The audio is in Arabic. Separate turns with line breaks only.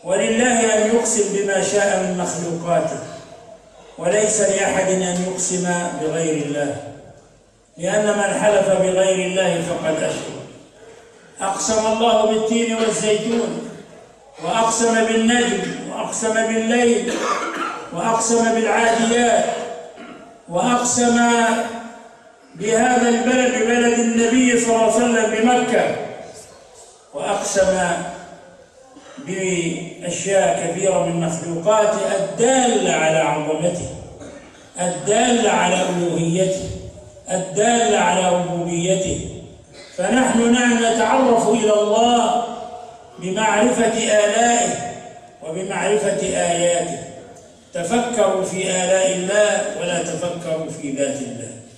ولله أن يقسم بما شاء من مخلوقاته، وليس لأحد أن يقسم بغير الله، لأن من حلف بغير الله فقد أشرك. أقسم الله بالتين والزيتون، وأقسم بالنجم، وأقسم بالليل، وأقسم بالعاديات، وأقسم بهذا البلد بلد النبي صلى الله عليه وسلم بمكة، وأقسم بأشياء كثيرة من مخلوقاته الدالة على عظمته، الدالة على ألوهيته، الدالة على ربوبيته. فنحن نتعرف إلى الله بمعرفة آلائه وبمعرفة آياته. تفكروا في آلاء الله ولا تفكروا في ذات الله.